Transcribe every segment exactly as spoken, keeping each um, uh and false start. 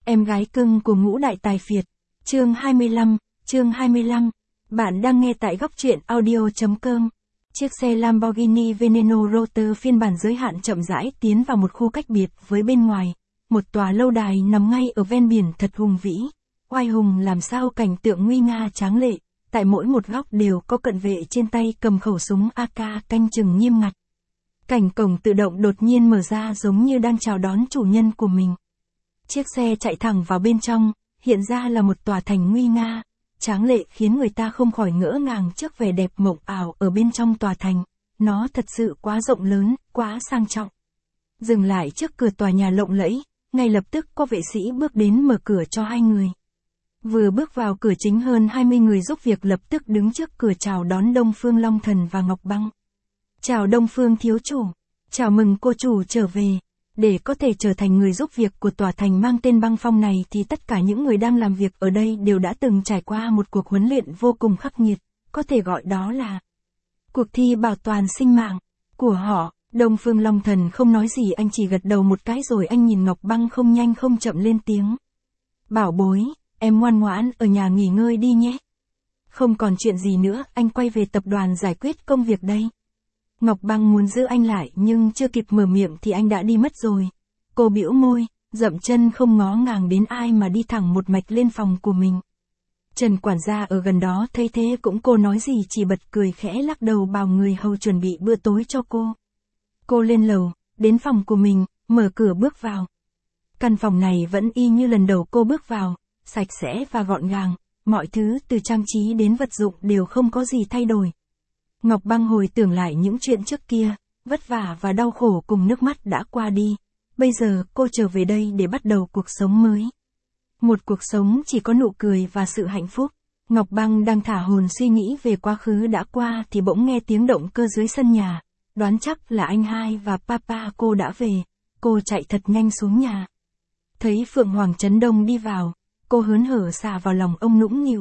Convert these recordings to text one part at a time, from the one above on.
Em gái cưng của ngũ đại tài phiệt. Chương hai mươi lăm, chương hai mươi lăm. Bạn đang nghe tại góc truyện audio chấm com. Chiếc xe Lamborghini Veneno Rotor phiên bản giới hạn chậm rãi tiến vào một khu cách biệt với bên ngoài. Một tòa lâu đài nằm ngay ở ven biển thật hùng vĩ. Oai hùng làm sao cảnh tượng nguy nga tráng lệ. Tại mỗi một góc đều có cận vệ trên tay cầm khẩu súng a ca canh chừng nghiêm ngặt. Cảnh cổng tự động đột nhiên mở ra giống như đang chào đón chủ nhân của mình. Chiếc xe chạy thẳng vào bên trong, hiện ra là một tòa thành nguy nga, tráng lệ khiến người ta không khỏi ngỡ ngàng trước vẻ đẹp mộng ảo ở bên trong tòa thành. Nó thật sự quá rộng lớn, quá sang trọng. Dừng lại trước cửa tòa nhà lộng lẫy, ngay lập tức có vệ sĩ bước đến mở cửa cho hai người. Vừa bước vào cửa chính hơn hai mươi người giúp việc lập tức đứng trước cửa chào đón Đông Phương Long Thần và Ngọc Băng. Chào Đông Phương thiếu chủ, chào mừng cô chủ trở về. Để có thể trở thành người giúp việc của tòa thành mang tên Băng Phong này thì tất cả những người đang làm việc ở đây đều đã từng trải qua một cuộc huấn luyện vô cùng khắc nghiệt, có thể gọi đó là cuộc thi bảo toàn sinh mạng của họ. Đông Phương Long Thần không nói gì, anh chỉ gật đầu một cái rồi anh nhìn Ngọc Băng không nhanh không chậm lên tiếng. Bảo bối, em ngoan ngoãn ở nhà nghỉ ngơi đi nhé. Không còn chuyện gì nữa, anh quay về tập đoàn giải quyết công việc đây. Ngọc Băng muốn giữ anh lại nhưng chưa kịp mở miệng thì anh đã đi mất rồi. Cô bĩu môi, dậm chân không ngó ngàng đến ai mà đi thẳng một mạch lên phòng của mình. Trần quản gia ở gần đó thấy thế cũng cô nói gì chỉ bật cười khẽ lắc đầu bảo người hầu chuẩn bị bữa tối cho cô. Cô lên lầu, đến phòng của mình, mở cửa bước vào. Căn phòng này vẫn y như lần đầu cô bước vào, sạch sẽ và gọn gàng, mọi thứ từ trang trí đến vật dụng đều không có gì thay đổi. Ngọc Băng hồi tưởng lại những chuyện trước kia, vất vả và đau khổ cùng nước mắt đã qua đi. Bây giờ cô trở về đây để bắt đầu cuộc sống mới. Một cuộc sống chỉ có nụ cười và sự hạnh phúc. Ngọc Băng đang thả hồn suy nghĩ về quá khứ đã qua thì bỗng nghe tiếng động cơ dưới sân nhà. Đoán chắc là anh hai và papa cô đã về. Cô chạy thật nhanh xuống nhà. Thấy Phượng Hoàng Trấn Đông đi vào, cô hớn hở xà vào lòng ông nũng nịu.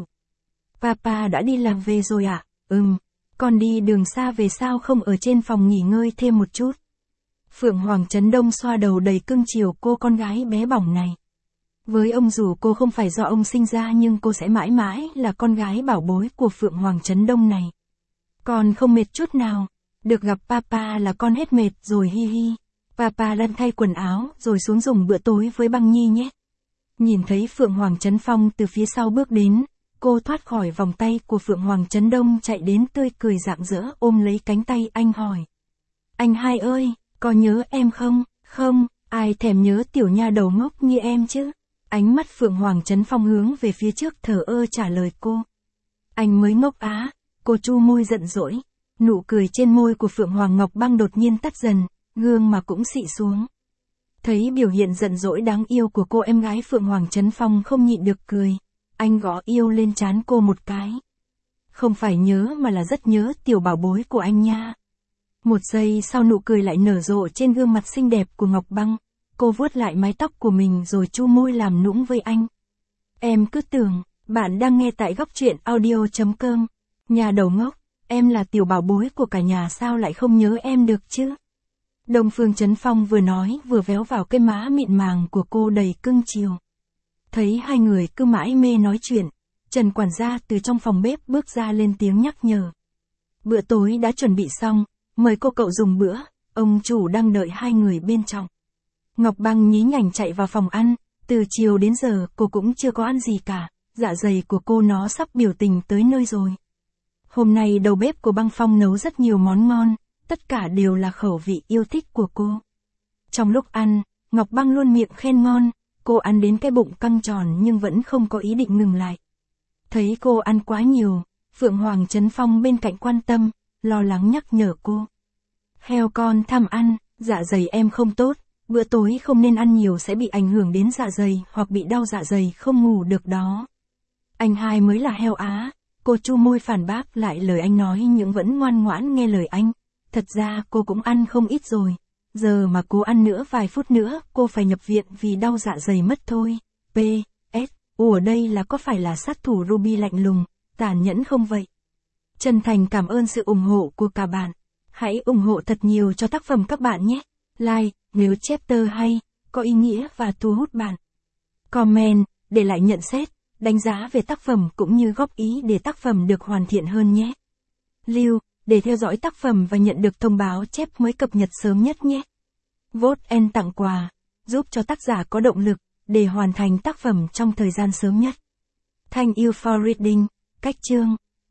Papa đã đi làm về rồi ạ? À? Ừm. Con đi đường xa về sao không ở trên phòng nghỉ ngơi thêm một chút? Phượng Hoàng Trấn Đông xoa đầu đầy cưng chiều cô con gái bé bỏng này. Với ông dù cô không phải do ông sinh ra nhưng cô sẽ mãi mãi là con gái bảo bối của Phượng Hoàng Trấn Đông này. Con không mệt chút nào. Được gặp papa là con hết mệt rồi hi hi. Papa lăn thay quần áo rồi xuống dùng bữa tối với Băng Nhi nhé. Nhìn thấy Phượng Hoàng Trấn Phong từ phía sau bước đến. Cô thoát khỏi vòng tay của Phượng Hoàng Trấn Đông chạy đến tươi cười rạng rỡ ôm lấy cánh tay anh hỏi. Anh hai ơi, có nhớ em không? Không, ai thèm nhớ tiểu nha đầu ngốc như em chứ? Ánh mắt Phượng Hoàng Trấn Phong hướng về phía trước thờ ơ trả lời cô. Anh mới ngốc á, cô chu môi giận dỗi. Nụ cười trên môi của Phượng Hoàng Ngọc Băng đột nhiên tắt dần, gương mà cũng xị xuống. Thấy biểu hiện giận dỗi đáng yêu của cô em gái Phượng Hoàng Trấn Phong không nhịn được cười. Anh gõ yêu lên trán cô một cái. Không phải nhớ mà là rất nhớ tiểu bảo bối của anh nha. Một giây sau nụ cười lại nở rộ trên gương mặt xinh đẹp của Ngọc Băng. Cô vuốt lại mái tóc của mình rồi chu môi làm nũng với anh. Em cứ tưởng, bạn đang nghe tại góc truyện audio chấm com. Nhà đầu ngốc, em là tiểu bảo bối của cả nhà sao lại không nhớ em được chứ? Đông Phương Trấn Phong vừa nói vừa véo vào cái má mịn màng của cô đầy cưng chiều. Thấy hai người cứ mãi mê nói chuyện, Trần quản gia từ trong phòng bếp bước ra lên tiếng nhắc nhở. Bữa tối đã chuẩn bị xong, mời cô cậu dùng bữa, ông chủ đang đợi hai người bên trong. Ngọc Băng nhí nhảnh chạy vào phòng ăn, từ chiều đến giờ cô cũng chưa có ăn gì cả, dạ dày của cô nó sắp biểu tình tới nơi rồi. Hôm nay đầu bếp của Băng Phong nấu rất nhiều món ngon, tất cả đều là khẩu vị yêu thích của cô. Trong lúc ăn, Ngọc Băng luôn miệng khen ngon. Cô ăn đến cái bụng căng tròn nhưng vẫn không có ý định ngừng lại. Thấy cô ăn quá nhiều, Phượng Hoàng Trấn Phong bên cạnh quan tâm, lo lắng nhắc nhở cô. Heo con tham ăn, dạ dày em không tốt, bữa tối không nên ăn nhiều sẽ bị ảnh hưởng đến dạ dày hoặc bị đau dạ dày không ngủ được đó. Anh hai mới là heo á, cô chu môi phản bác lại lời anh nói nhưng vẫn ngoan ngoãn nghe lời anh. Thật ra cô cũng ăn không ít rồi. Giờ mà cố ăn nữa vài phút nữa, cô phải nhập viện vì đau dạ dày mất thôi. P S U ở đây là có phải là sát thủ Ruby lạnh lùng, tàn nhẫn không vậy? Chân thành cảm ơn sự ủng hộ của cả bạn. Hãy ủng hộ thật nhiều cho tác phẩm các bạn nhé. Like, nếu chapter hay, có ý nghĩa và thu hút bạn. comment, để lại nhận xét, đánh giá về tác phẩm cũng như góp ý để tác phẩm được hoàn thiện hơn nhé. Lưu, để theo dõi tác phẩm và nhận được thông báo chép mới cập nhật sớm nhất nhé. Vote and tặng quà, giúp cho tác giả có động lực để hoàn thành tác phẩm trong thời gian sớm nhất. Thank you for reading. Cách chương